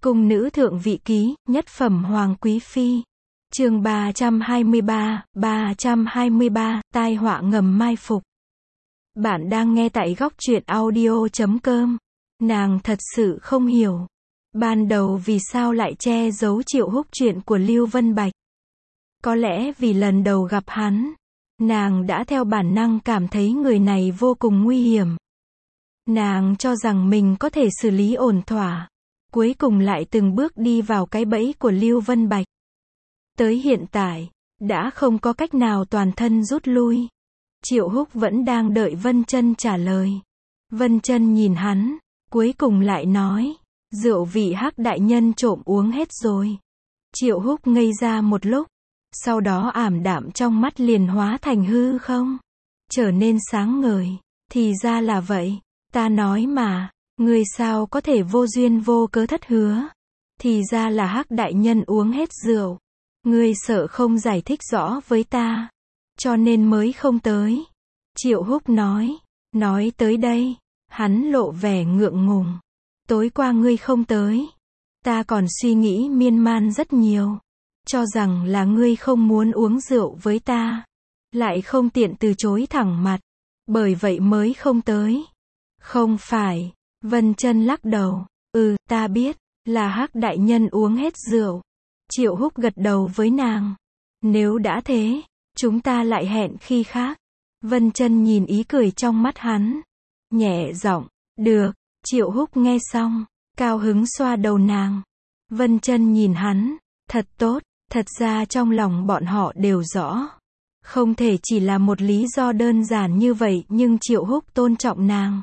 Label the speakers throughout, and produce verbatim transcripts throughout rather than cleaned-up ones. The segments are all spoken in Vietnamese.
Speaker 1: Cung nữ thượng vị ký, nhất phẩm hoàng quý phi. Chương ba trăm hai mươi ba, ba trăm hai mươi ba, tai họa ngầm mai phục. Bạn đang nghe tại góc truyện audio chấm com. Nàng thật sự không hiểu. Ban đầu vì sao lại che giấu Triệu Húc chuyện của Lưu Vân Bạch. Có lẽ vì lần đầu gặp hắn, nàng đã theo bản năng cảm thấy người này vô cùng nguy hiểm. Nàng cho rằng mình có thể xử lý ổn thỏa. Cuối cùng lại từng bước đi vào cái bẫy của Lưu Vân Bạch. Tới hiện tại, đã không có cách nào toàn thân rút lui. Triệu Húc vẫn đang đợi Vân Chân trả lời. Vân Chân nhìn hắn, cuối cùng lại nói, rượu vị Hắc đại nhân trộm uống hết rồi. Triệu Húc ngây ra một lúc, sau đó ảm đạm trong mắt liền hóa thành hư không, trở nên sáng ngời. Thì ra là vậy, ta nói mà, ngươi sao có thể vô duyên vô cớ thất hứa. Thì ra là Hắc đại nhân uống hết rượu. Ngươi sợ không giải thích rõ với ta, cho nên mới không tới. Triệu Húc nói, nói tới đây, hắn lộ vẻ ngượng ngùng. Tối qua ngươi không tới, ta còn suy nghĩ miên man rất nhiều, cho rằng là ngươi không muốn uống rượu với ta, lại không tiện từ chối thẳng mặt, bởi vậy mới không tới. Không phải, Vân Chân lắc đầu, ừ, ta biết, là Hắc đại nhân uống hết rượu. Triệu Húc gật đầu với nàng. Nếu đã thế, chúng ta lại hẹn khi khác. Vân Chân nhìn ý cười trong mắt hắn, nhẹ giọng, được. Triệu Húc nghe xong, cao hứng xoa đầu nàng. Vân Chân nhìn hắn, thật tốt. Thật ra trong lòng bọn họ đều rõ, không thể chỉ là một lý do đơn giản như vậy, nhưng Triệu Húc tôn trọng nàng,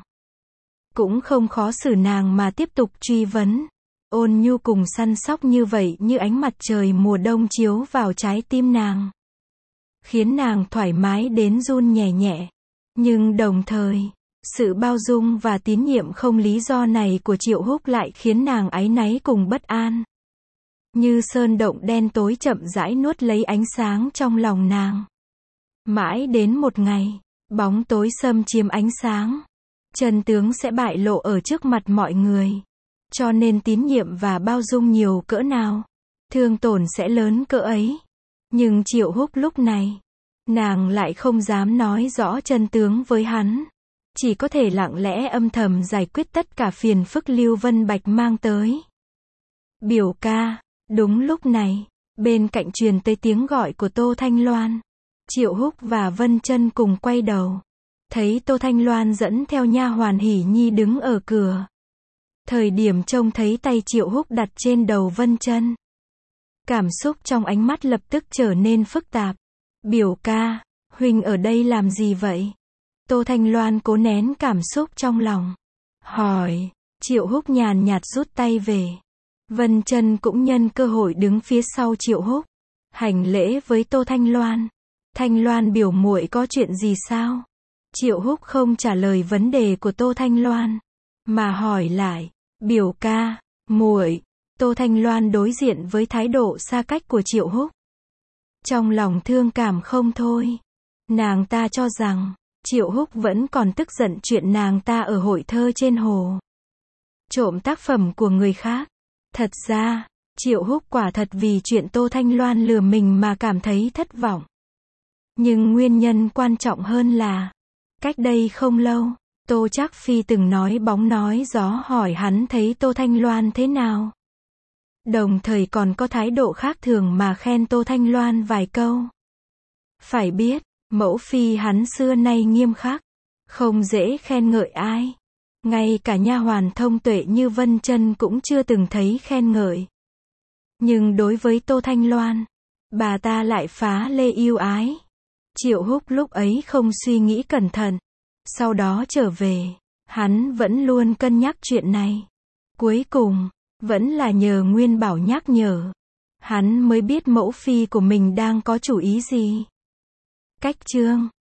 Speaker 1: cũng không khó xử nàng mà tiếp tục truy vấn. Ôn nhu cùng săn sóc như vậy, như ánh mặt trời mùa đông chiếu vào trái tim nàng, khiến nàng thoải mái đến run nhẹ nhẹ. Nhưng đồng thời, sự bao dung và tín nhiệm không lý do này của Triệu Húc lại khiến nàng áy náy cùng bất an. Như sơn động đen tối chậm rãi nuốt lấy ánh sáng trong lòng nàng. Mãi đến một ngày, bóng tối xâm chiếm ánh sáng, chân tướng sẽ bại lộ ở trước mặt mọi người. Cho nên tín nhiệm và bao dung nhiều cỡ nào, thương tổn sẽ lớn cỡ ấy. Nhưng Triệu Húc lúc này, nàng lại không dám nói rõ chân tướng với hắn, chỉ có thể lặng lẽ âm thầm giải quyết tất cả phiền phức Lưu Vân Bạch mang tới. Biểu ca. Đúng lúc này, bên cạnh truyền tới tiếng gọi của Tô Thanh Loan. Triệu Húc và Vân Chân cùng quay đầu, thấy Tô Thanh Loan dẫn theo nha hoàn Hỉ Nhi đứng ở cửa. Thời điểm trông thấy tay Triệu Húc đặt trên đầu Vân Chân, cảm xúc trong ánh mắt lập tức trở nên phức tạp. Biểu ca, huynh ở đây làm gì vậy? Tô Thanh Loan cố nén cảm xúc trong lòng, hỏi. Triệu Húc nhàn nhạt rút tay về. Vân Chân cũng nhân cơ hội đứng phía sau Triệu Húc, hành lễ với Tô Thanh Loan. Thanh Loan biểu muội có chuyện gì sao? Triệu Húc không trả lời vấn đề của Tô Thanh Loan, mà hỏi lại, biểu ca, muội. Tô Thanh Loan đối diện với thái độ xa cách của Triệu Húc, trong lòng thương cảm không thôi. Nàng ta cho rằng, Triệu Húc vẫn còn tức giận chuyện nàng ta ở hội thơ trên hồ trộm tác phẩm của người khác. Thật ra, Triệu Húc quả thật vì chuyện Tô Thanh Loan lừa mình mà cảm thấy thất vọng. Nhưng nguyên nhân quan trọng hơn là, cách đây không lâu, Tô Trác Phi từng nói bóng nói gió hỏi hắn thấy Tô Thanh Loan thế nào. Đồng thời còn có thái độ khác thường mà khen Tô Thanh Loan vài câu. Phải biết, mẫu phi hắn xưa nay nghiêm khắc, không dễ khen ngợi ai. Ngay cả nha hoàn thông tuệ như Vân Chân cũng chưa từng thấy khen ngợi. Nhưng đối với Tô Thanh Loan, bà ta lại phá lê yêu ái. Triệu Húc lúc ấy không suy nghĩ cẩn thận. Sau đó trở về, hắn vẫn luôn cân nhắc chuyện này. Cuối cùng, vẫn là nhờ Nguyên Bảo nhắc nhở, hắn mới biết mẫu phi của mình đang có chủ ý gì. Cách chương